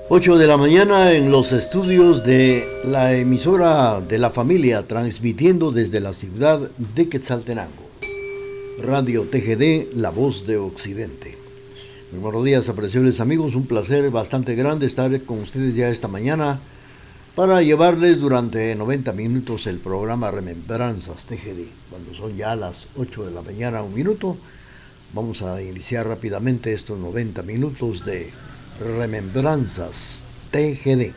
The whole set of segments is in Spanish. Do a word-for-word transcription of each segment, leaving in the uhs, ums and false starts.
ocho de la mañana en los estudios de la emisora de la familia, transmitiendo desde la ciudad de Quetzaltenango. Radio T G D, la voz de Occidente. Muy buenos días, apreciables amigos, un placer bastante grande estar con ustedes ya esta mañana para llevarles durante noventa minutos el programa Remembranzas T G D. Cuando son ya las ocho de la mañana, un minuto, vamos a iniciar rápidamente estos noventa minutos de Remembranzas T G D.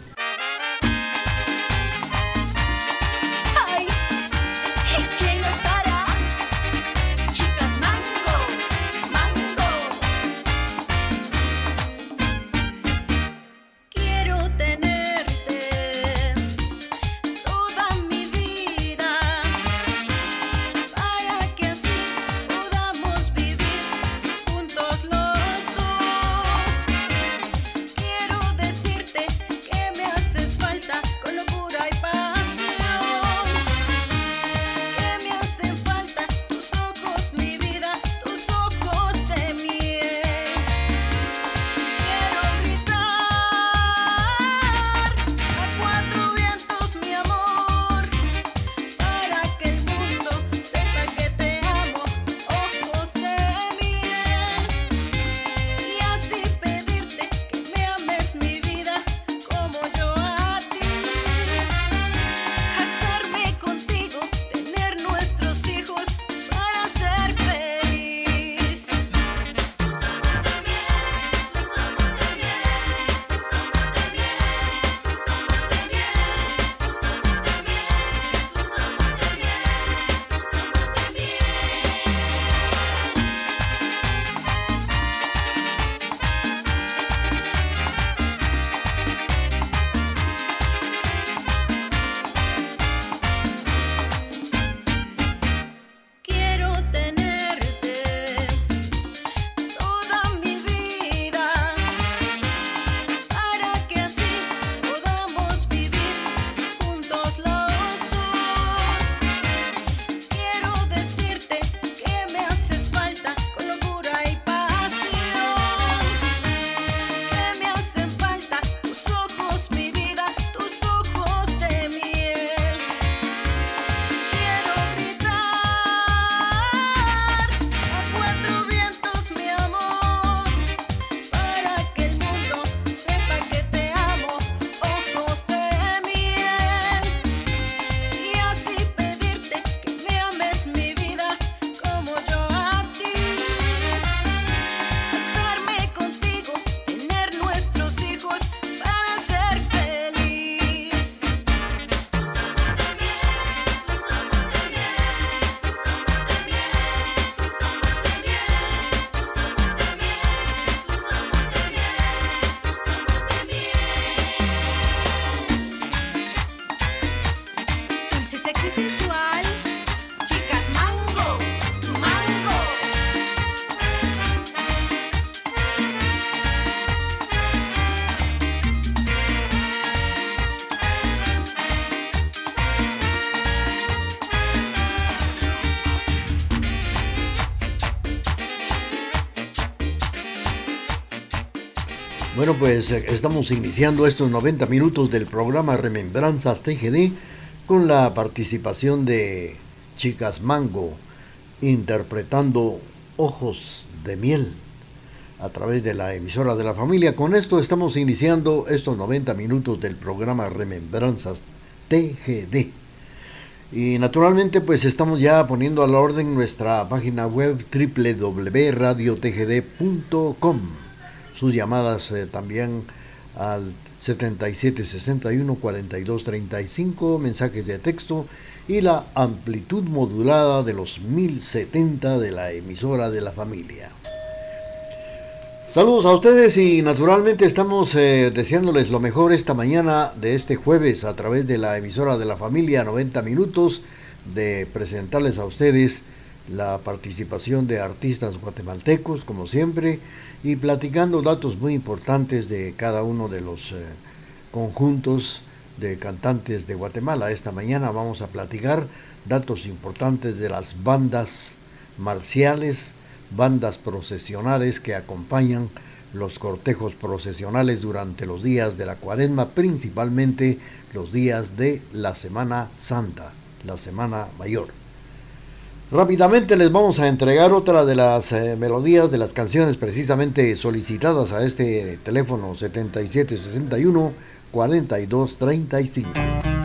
Bueno, pues estamos iniciando estos noventa minutos del programa Remembranzas T G D con la participación de Chicas Mango interpretando Ojos de Miel a través de la emisora de la familia. Con esto estamos iniciando estos noventa minutos del programa Remembranzas T G D. Y naturalmente pues estamos ya poniendo a la orden nuestra página web doble u doble u doble u punto radio t g d punto com. Sus llamadas eh, también al setenta y siete sesenta y uno cuarenta y dos treinta y cinco, mensajes de texto y la amplitud modulada de los mil setenta de la emisora de la familia. Saludos a ustedes y naturalmente estamos eh, deseándoles lo mejor esta mañana de este jueves a través de la emisora de la familia, noventa minutos de presentarles a ustedes la participación de artistas guatemaltecos como siempre y platicando datos muy importantes de cada uno de los eh, conjuntos de cantantes de Guatemala. Esta mañana vamos a platicar datos importantes de las bandas marciales, bandas procesionales que acompañan los cortejos procesionales durante los días de la Cuaresma, principalmente los días de la Semana Santa, la Semana Mayor. Rápidamente les vamos a entregar otra de las eh, melodías de las canciones precisamente solicitadas a este teléfono setenta y siete sesenta y uno cuarenta y dos treinta y cinco.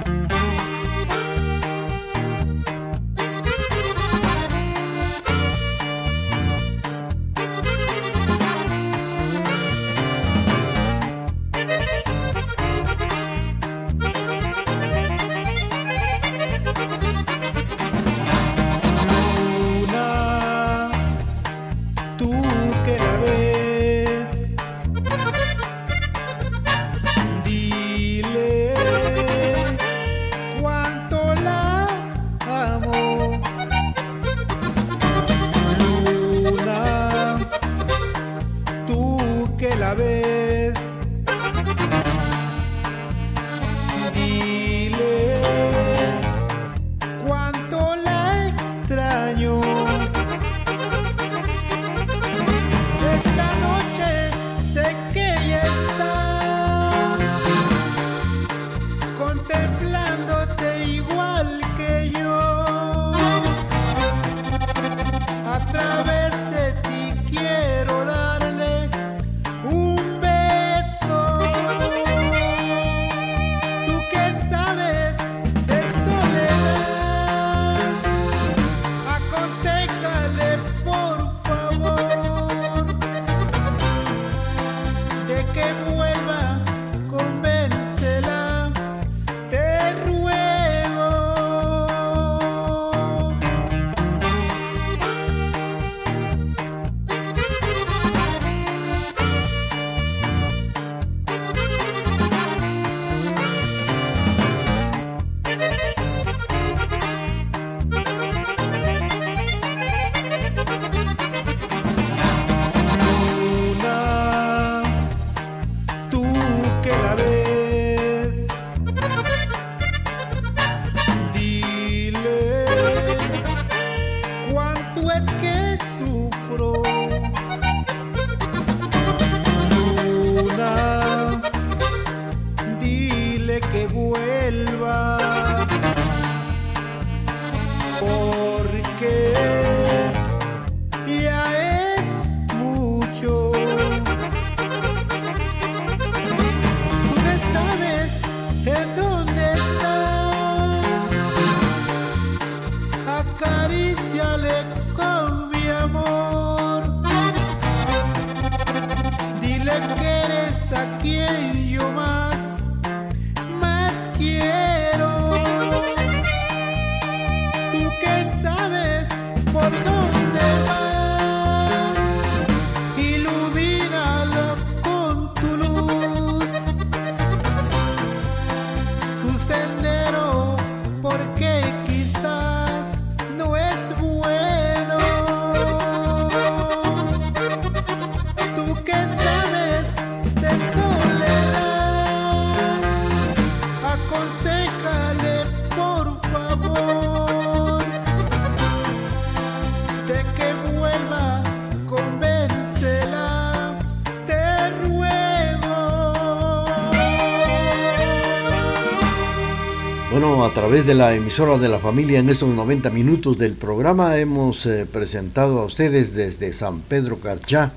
Bueno, a través de la emisora de la familia en estos noventa minutos del programa hemos eh, presentado a ustedes desde San Pedro Carchá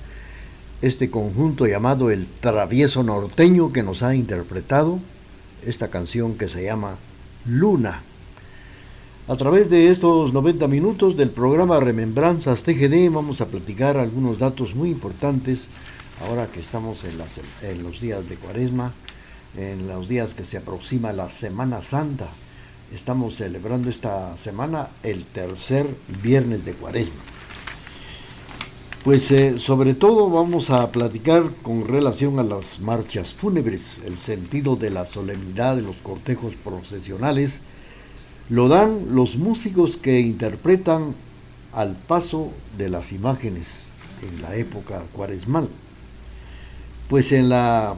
este conjunto llamado El Travieso Norteño, que nos ha interpretado esta canción que se llama Luna. A través de estos noventa minutos del programa Remembranzas T G D vamos a platicar algunos datos muy importantes ahora que estamos en, las, en los días de Cuaresma, en los días que se aproxima la Semana Santa. Estamos celebrando esta semana el tercer viernes de Cuaresma. Pues eh, sobre todo vamos a platicar con relación a las marchas fúnebres. El sentido de la solemnidad de los cortejos procesionales lo dan los músicos que interpretan al paso de las imágenes en la época cuaresmal. Pues en la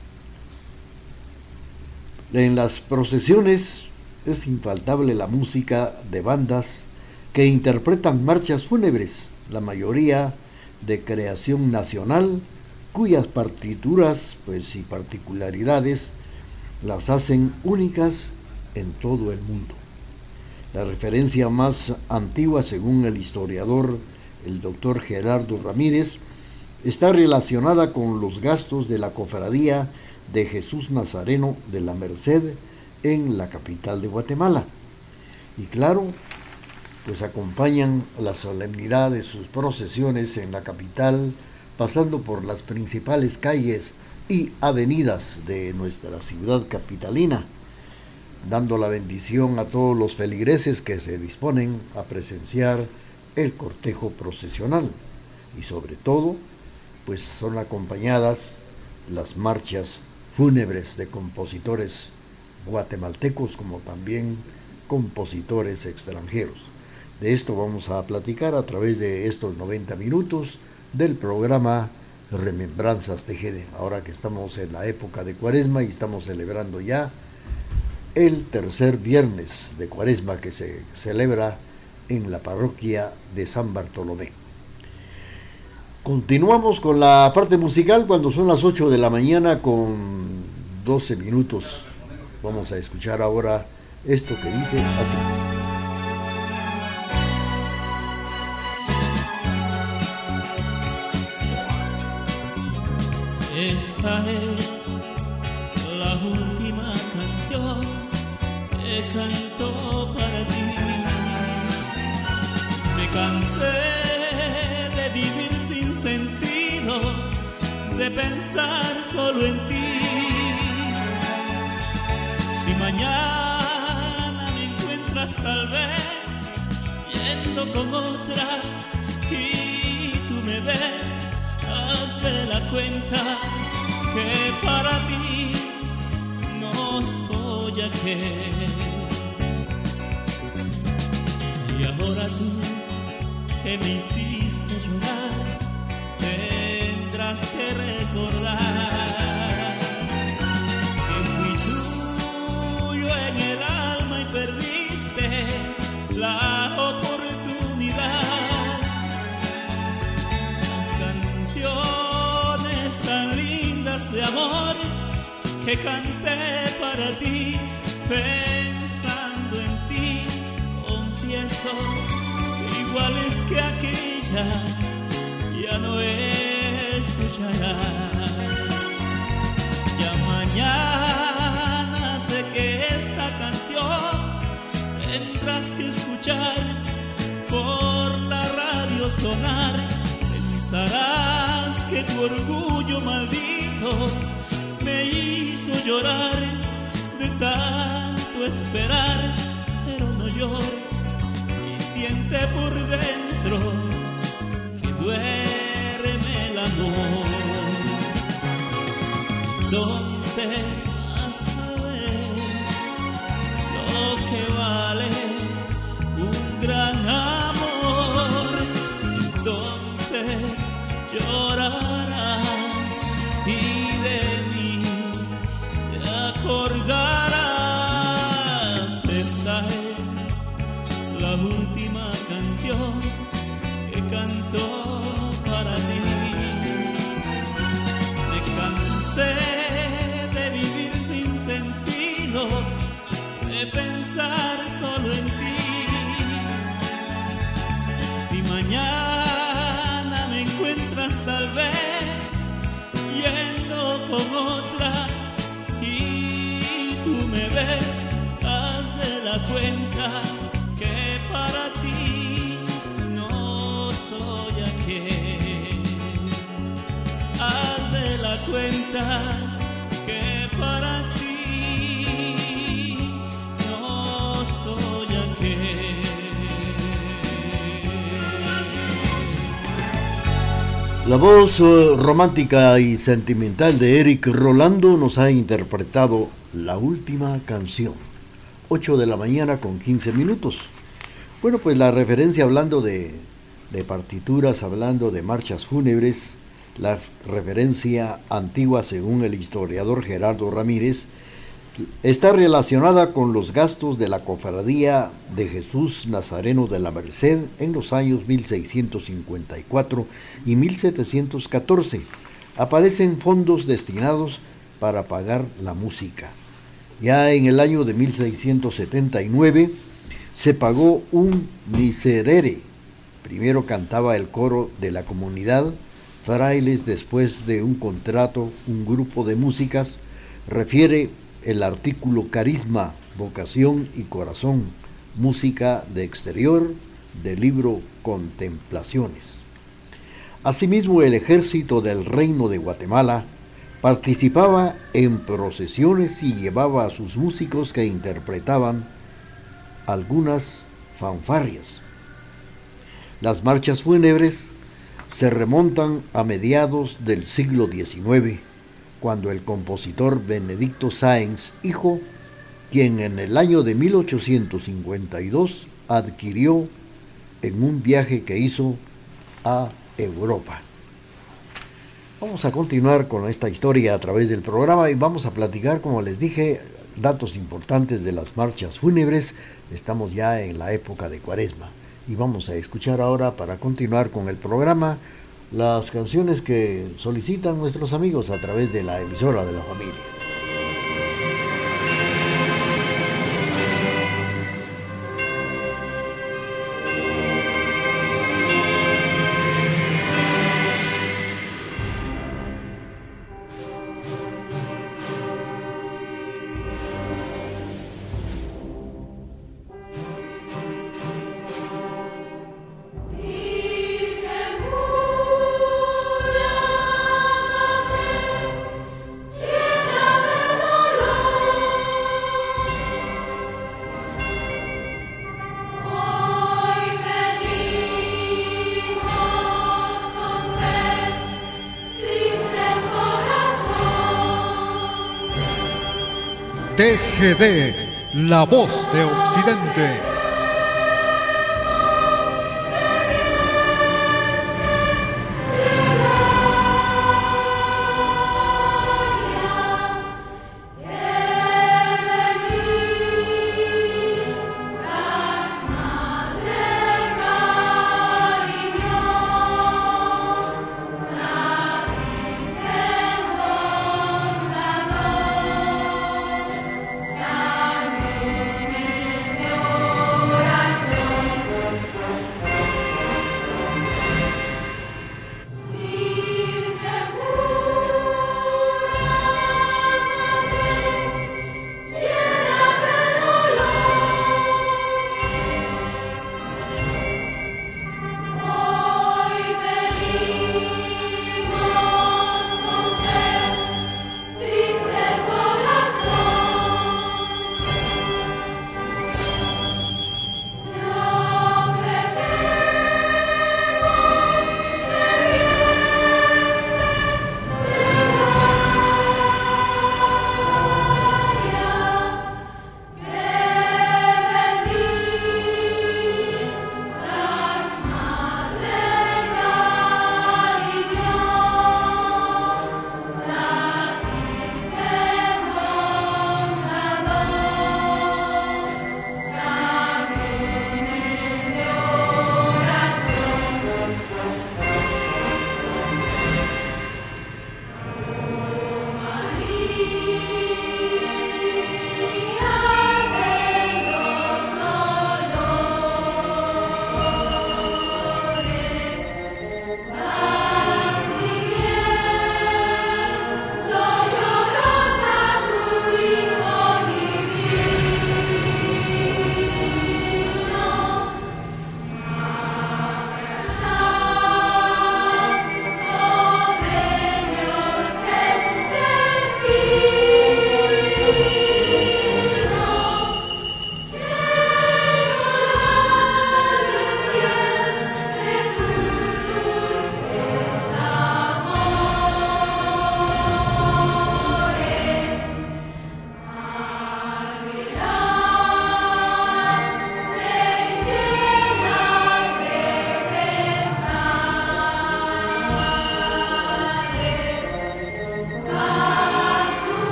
en las procesiones es infaltable la música de bandas que interpretan marchas fúnebres, la mayoría de creación nacional cuyas partituras pues, y particularidades las hacen únicas en todo el mundo. La referencia más antigua, según el historiador, el doctor Gerardo Ramírez, está relacionada con los gastos de la cofradía de Jesús Nazareno de la Merced en la capital de Guatemala. Y claro, pues acompañan la solemnidad de sus procesiones en la capital, pasando por las principales calles y avenidas de nuestra ciudad capitalina, dando la bendición a todos los feligreses que se disponen a presenciar el cortejo procesional. Y sobre todo, pues son acompañadas las marchas fúnebres de compositores guatemaltecos como también compositores extranjeros. De esto vamos a platicar a través de estos noventa minutos del programa Remembranzas T G D, ahora que estamos en la época de Cuaresma y estamos celebrando ya el tercer viernes de Cuaresma que se celebra en la parroquia de San Bartolomé. Continuamos con la parte musical cuando son las ocho de la mañana con doce minutos. Vamos a escuchar ahora esto que dice así. Esta es la última canción que canto para ti. Me cansé de vivir sin sentido, de pensar solo en ti. Si mañana me encuentras tal vez yendo con otra y tú me ves, haz de la cuenta que para ti no soy aquel. Y ahora tú que me hiciste llorar, tendrás que recordar que fui tuyo en el alma y perdiste la oportunidad. Tan lindas de amor que canté para ti, pensando en ti, confieso, iguales que aquella, ya no escucharás. Ya mañana sé que esta canción tendrás que escuchar por la radio sonar. Pensarás que tu orgullo maldito me hizo llorar de tanto esperar, pero no llores y siente por dentro que duerme el amor. ¿Dónde vas a ver lo que vale un gran amor? ¿Dónde llorarás y de mí te acordarás? Esta es la última canción que canto para ti. Me cansé de vivir sin sentido, de pensar solo en ti. Si mañana me encuentras tal vez yendo con otra y tú me ves, haz de la cuenta que para ti no soy aquel. Haz de la cuenta que para ti no soy aquel. La voz uh, romántica y sentimental de Eric Rolando nos ha interpretado la última canción. ocho de la mañana con quince minutos. Bueno, pues la referencia hablando de, de partituras, hablando de marchas fúnebres, la referencia antigua según el historiador Gerardo Ramírez, está relacionada con los gastos de la cofradía de Jesús Nazareno de la Merced en los años mil seiscientos cincuenta y cuatro y mil setecientos catorce, aparecen fondos destinados para pagar la música. Ya en el año de mil seiscientos setenta y nueve se pagó un miserere. Primero cantaba el coro de la comunidad, frailes, después de un contrato, un grupo de músicas, refiere el artículo Carisma, Vocación y Corazón, música de exterior, del libro Contemplaciones. Asimismo, el ejército del Reino de Guatemala participaba en procesiones y llevaba a sus músicos que interpretaban algunas fanfarrias. Las marchas fúnebres se remontan a mediados del siglo diecinueve, cuando el compositor Benedicto Sáenz, hijo, quien en el año de mil ochocientos cincuenta y dos adquirió en un viaje que hizo a Europa. Vamos a continuar con esta historia a través del programa y vamos a platicar, como les dije, datos importantes de las marchas fúnebres. Estamos ya en la época de Cuaresma y vamos a escuchar ahora, para continuar con el programa, las canciones que solicitan nuestros amigos a través de la emisora de la familia. T G D, la voz de Occidente.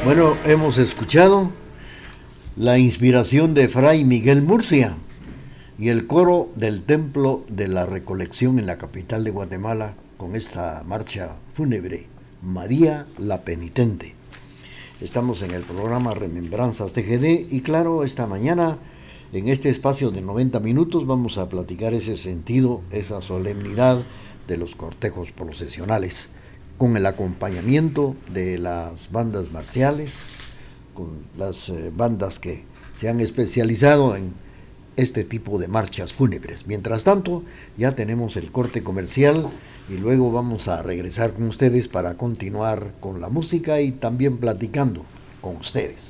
Bueno, hemos escuchado la inspiración de Fray Miguel Murcia y el coro del Templo de la Recolección en la capital de Guatemala con esta marcha fúnebre, María la Penitente. Estamos en el programa Remembranzas T G D y claro, esta mañana en este espacio de noventa minutos vamos a platicar ese sentido, esa solemnidad de los cortejos procesionales, con el acompañamiento de las bandas marciales, con las eh, bandas que se han especializado en este tipo de marchas fúnebres. Mientras tanto, ya tenemos el corte comercial y luego vamos a regresar con ustedes para continuar con la música y también platicando con ustedes.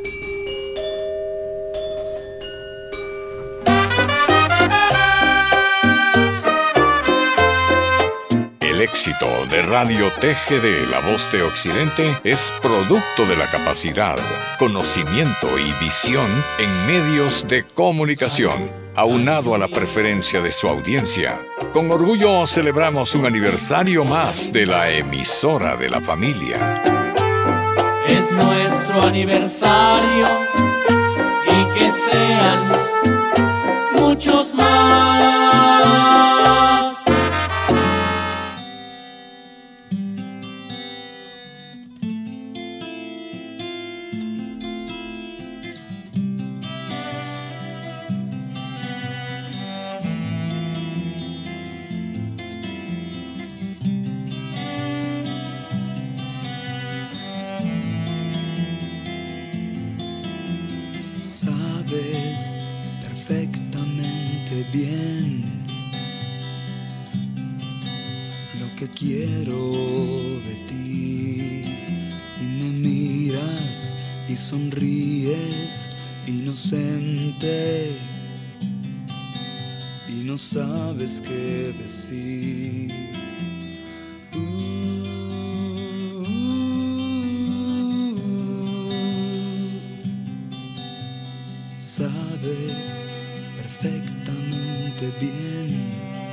El éxito de Radio T G D, La Voz de Occidente, es producto de la capacidad, conocimiento y visión en medios de comunicación, aunado a la preferencia de su audiencia. Con orgullo celebramos un aniversario más de la emisora de la familia. Es nuestro aniversario y que sean muchos más. Sabes perfectamente bien lo que quiero de ti y me miras y sonríes inocente y no sabes qué decir. Sabes perfectamente bien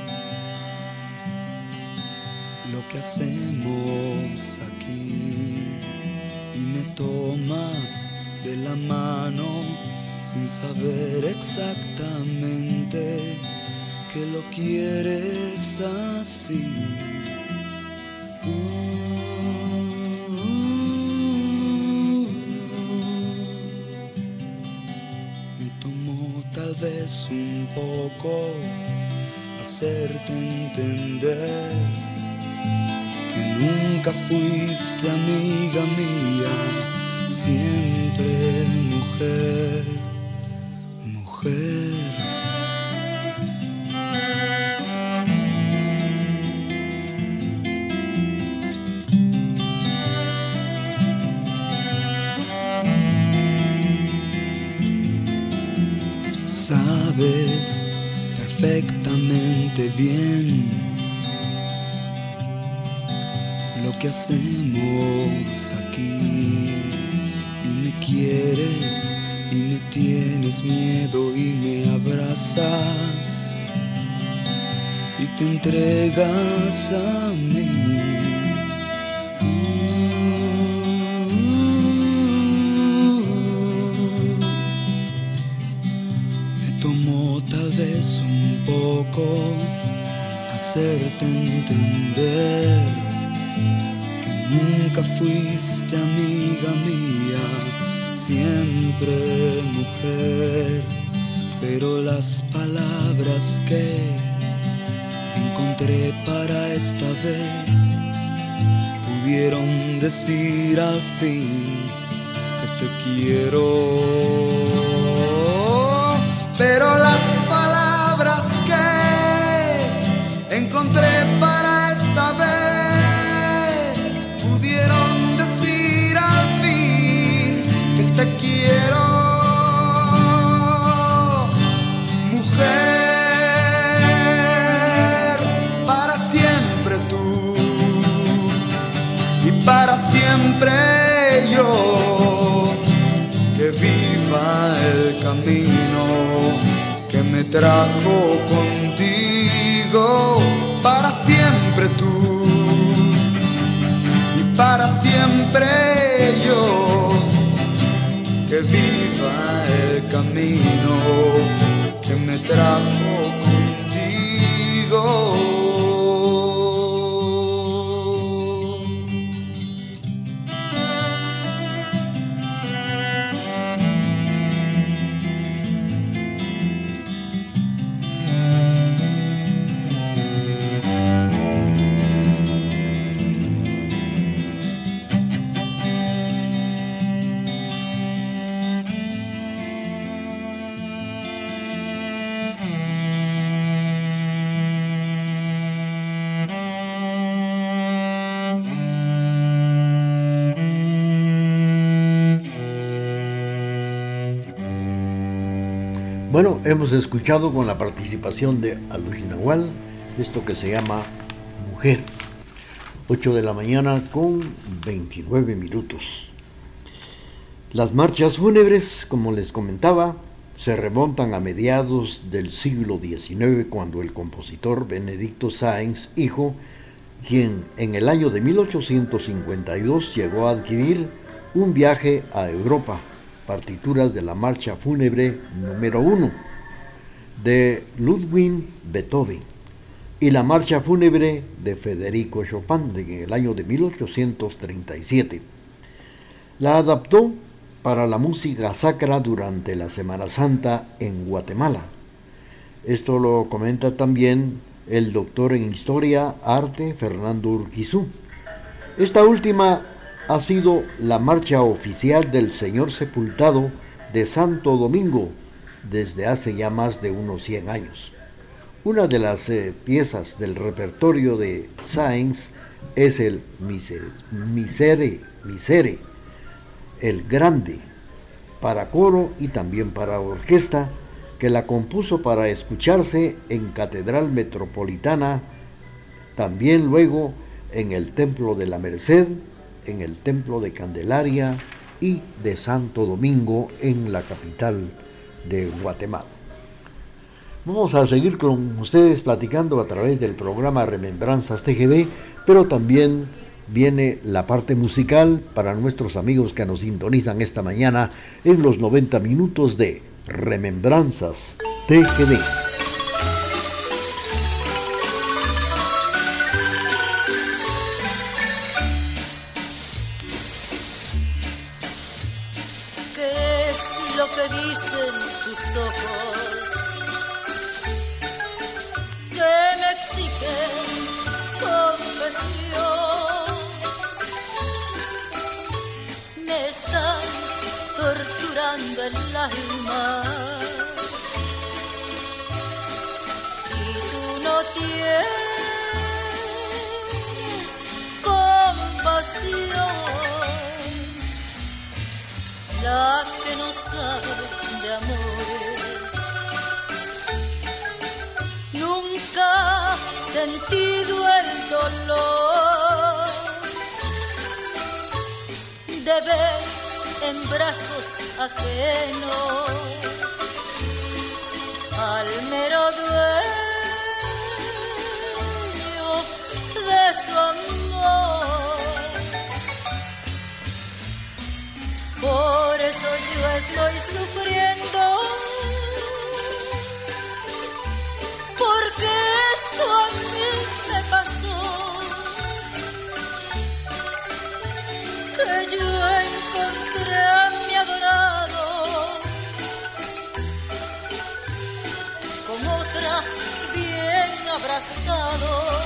lo que hacemos aquí y me tomas de la mano sin saber exactamente que lo quieres así. Tal vez un poco hacerte entender que nunca fuiste amiga mía, siempre mujer, mujer. Sabes perfectamente bien lo que hacemos aquí y me quieres y me tienes miedo y me abrazas y te entregas a mí. Tal vez un poco hacerte entender que nunca fuiste amiga mía, siempre mujer, pero las palabras que encontré para esta vez pudieron decir al fin que te quiero. Pero las palabras que encontré para esta vez pudieron decir al fin que te quiero, mujer, para siempre tú y para siempre yo, que viva el camino que me trajo contigo, para siempre tú y para siempre yo. camino que me trajo contigo. Bueno, hemos escuchado con la participación de Alush Nahual esto que se llama Mujer. ocho de la mañana con veintinueve minutos. Las marchas fúnebres, como les comentaba, se remontan a mediados del siglo diecinueve, cuando el compositor Benedicto Sáenz, hijo, quien en el año de mil ochocientos cincuenta y dos llegó a adquirir un viaje a Europa, partituras de la marcha fúnebre número uno de Ludwig Beethoven y la marcha fúnebre de Federico Chopin en el año de mil ochocientos treinta y siete. La adaptó para la música sacra durante la Semana Santa en Guatemala. Esto lo comenta también el doctor en Historia Arte Fernando Urquizú. Esta última ha sido la marcha oficial del Señor Sepultado de Santo Domingo desde hace ya más de unos cien años. Una de las eh, piezas del repertorio de Sáenz es el Misere, Misere, Misere, el Grande, para coro y también para orquesta, que la compuso para escucharse en Catedral Metropolitana, también luego en el Templo de la Merced, en el Templo de Candelaria y de Santo Domingo en la capital de Guatemala. Vamos a seguir con ustedes platicando a través del programa Remembranzas T G D, pero también viene la parte musical para nuestros amigos que nos sintonizan esta mañana en los noventa minutos de Remembranzas T G D. ¿Qué es lo que dicen tus ojos? Que me exigen confesión. Me están torturando el alma y tú no tienes compasión. La que no sabe de amores nunca ha sentido el dolor de ver en brazos ajenos al mero dueño de su amor. Por eso yo estoy sufriendo, porque esto a mí me pasó, que yo encontré a mi adorado con otra bien abrazado,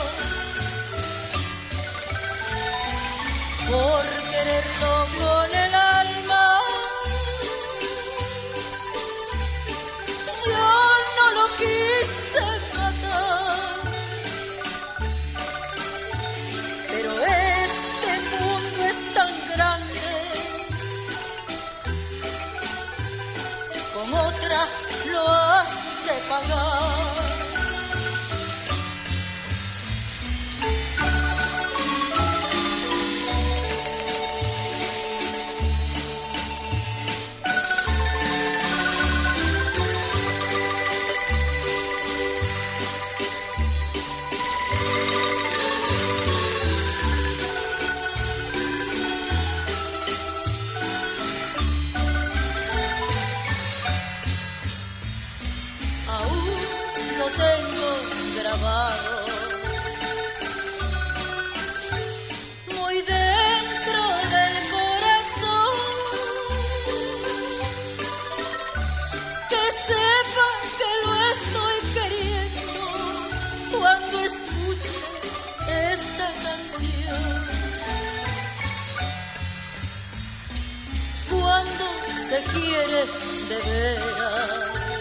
por quererlo con el alma. Yo no lo quise matar, pero este mundo es tan grande, con otra lo has de pagar. grabado muy dentro del corazón. Que sepa que lo estoy queriendo cuando escuche esta canción. Cuando se quiere de veras,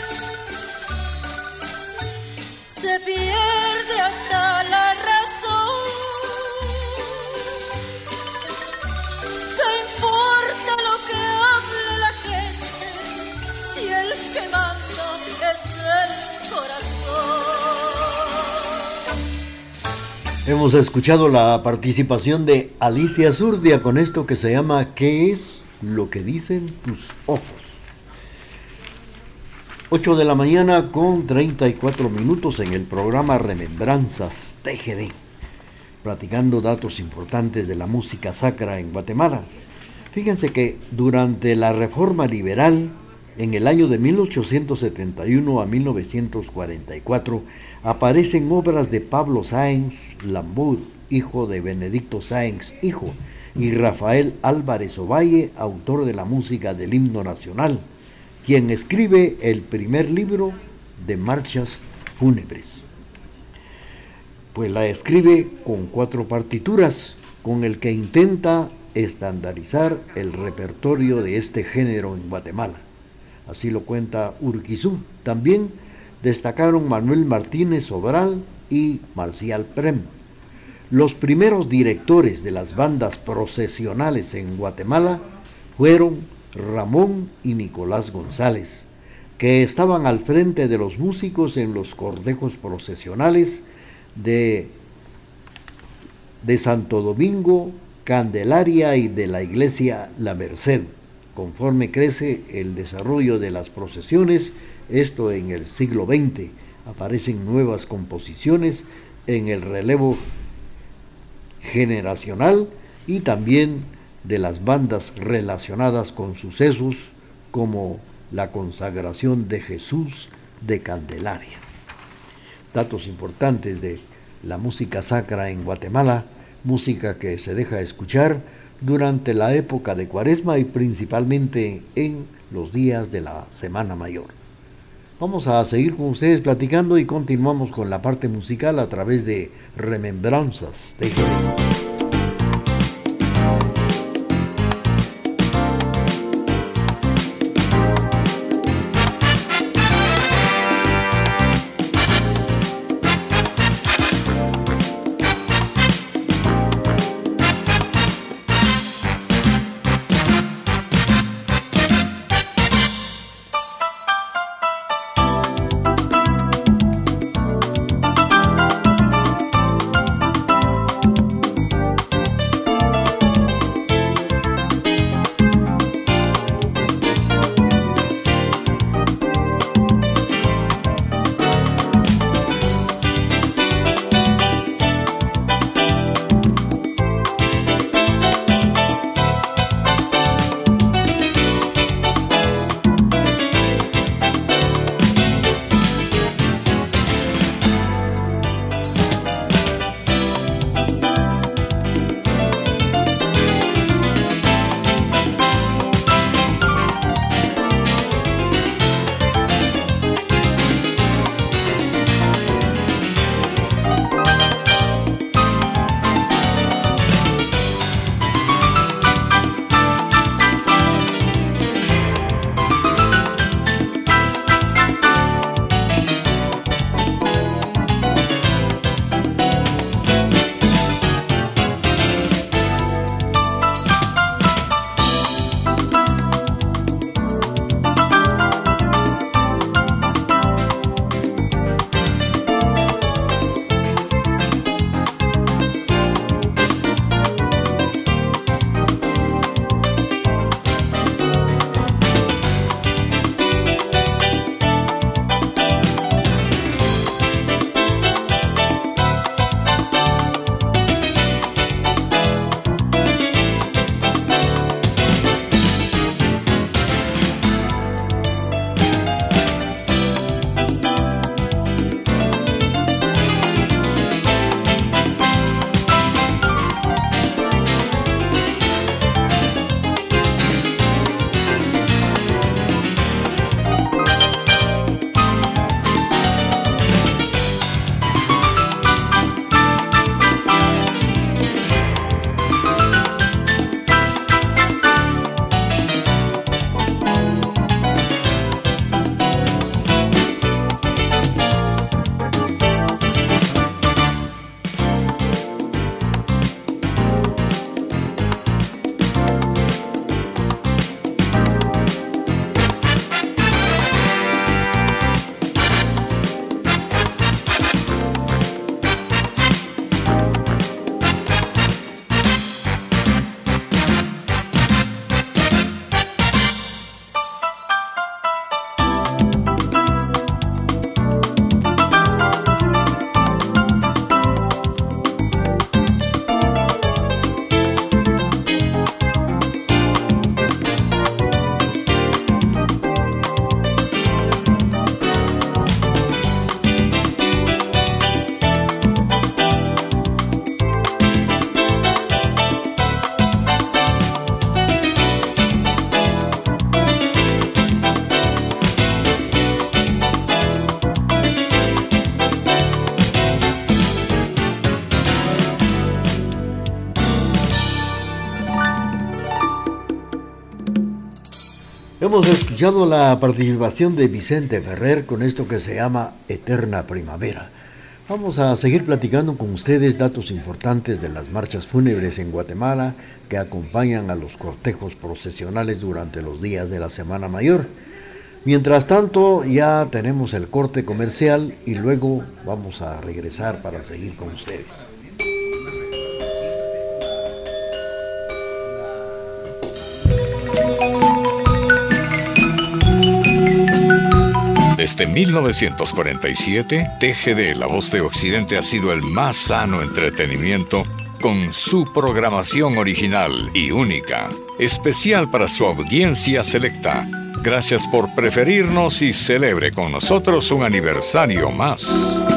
se pierde hasta la razón. ¿Qué importa lo que hable la gente si el que manda es el corazón? Hemos escuchado la participación de Alicia Zurdia con esto que se llama ¿Qué es lo que dicen tus ojos? ocho de la mañana con treinta y cuatro minutos en el programa Remembranzas T G D, platicando datos importantes de la música sacra en Guatemala. Fíjense que durante la Reforma Liberal, en el año de mil ochocientos setenta y uno a mil novecientos cuarenta y cuatro, aparecen obras de Pablo Sáenz Lambud, hijo de Benedicto Sáenz, hijo, y Rafael Álvarez Ovalle, autor de la música del himno nacional, quien escribe el primer libro de marchas fúnebres. Pues la escribe con cuatro partituras, con el que intenta estandarizar el repertorio de este género en Guatemala. Así lo cuenta Urquizú. También destacaron Manuel Martínez Sobral y Marcial Prem. Los primeros directores de las bandas procesionales en Guatemala fueron Ramón y Nicolás González, que estaban al frente de los músicos en los cordejos procesionales de, de Santo Domingo, Candelaria y de la iglesia La Merced. Conforme crece el desarrollo de las procesiones, esto en el siglo veinte, aparecen nuevas composiciones en el relevo generacional y también de las bandas relacionadas con sucesos como la consagración de Jesús de Candelaria. Datos importantes de la música sacra en Guatemala, música que se deja escuchar durante la época de Cuaresma y principalmente en los días de la Semana Mayor. Vamos a seguir con ustedes platicando y continuamos con la parte musical a través de Remembranzas T G D. Hemos escuchado la participación de Vicente Ferrer con esto que se llama Eterna Primavera. Vamos a seguir platicando con ustedes datos importantes de las marchas fúnebres en Guatemala que acompañan a los cortejos procesionales durante los días de la Semana Mayor. Mientras tanto, ya tenemos el corte comercial y luego vamos a regresar para seguir con ustedes. Desde mil novecientos cuarenta y siete, T G D, La Voz de Occidente, ha sido el más sano entretenimiento con su programación original y única, especial para su audiencia selecta. Gracias por preferirnos y celebre con nosotros un aniversario más.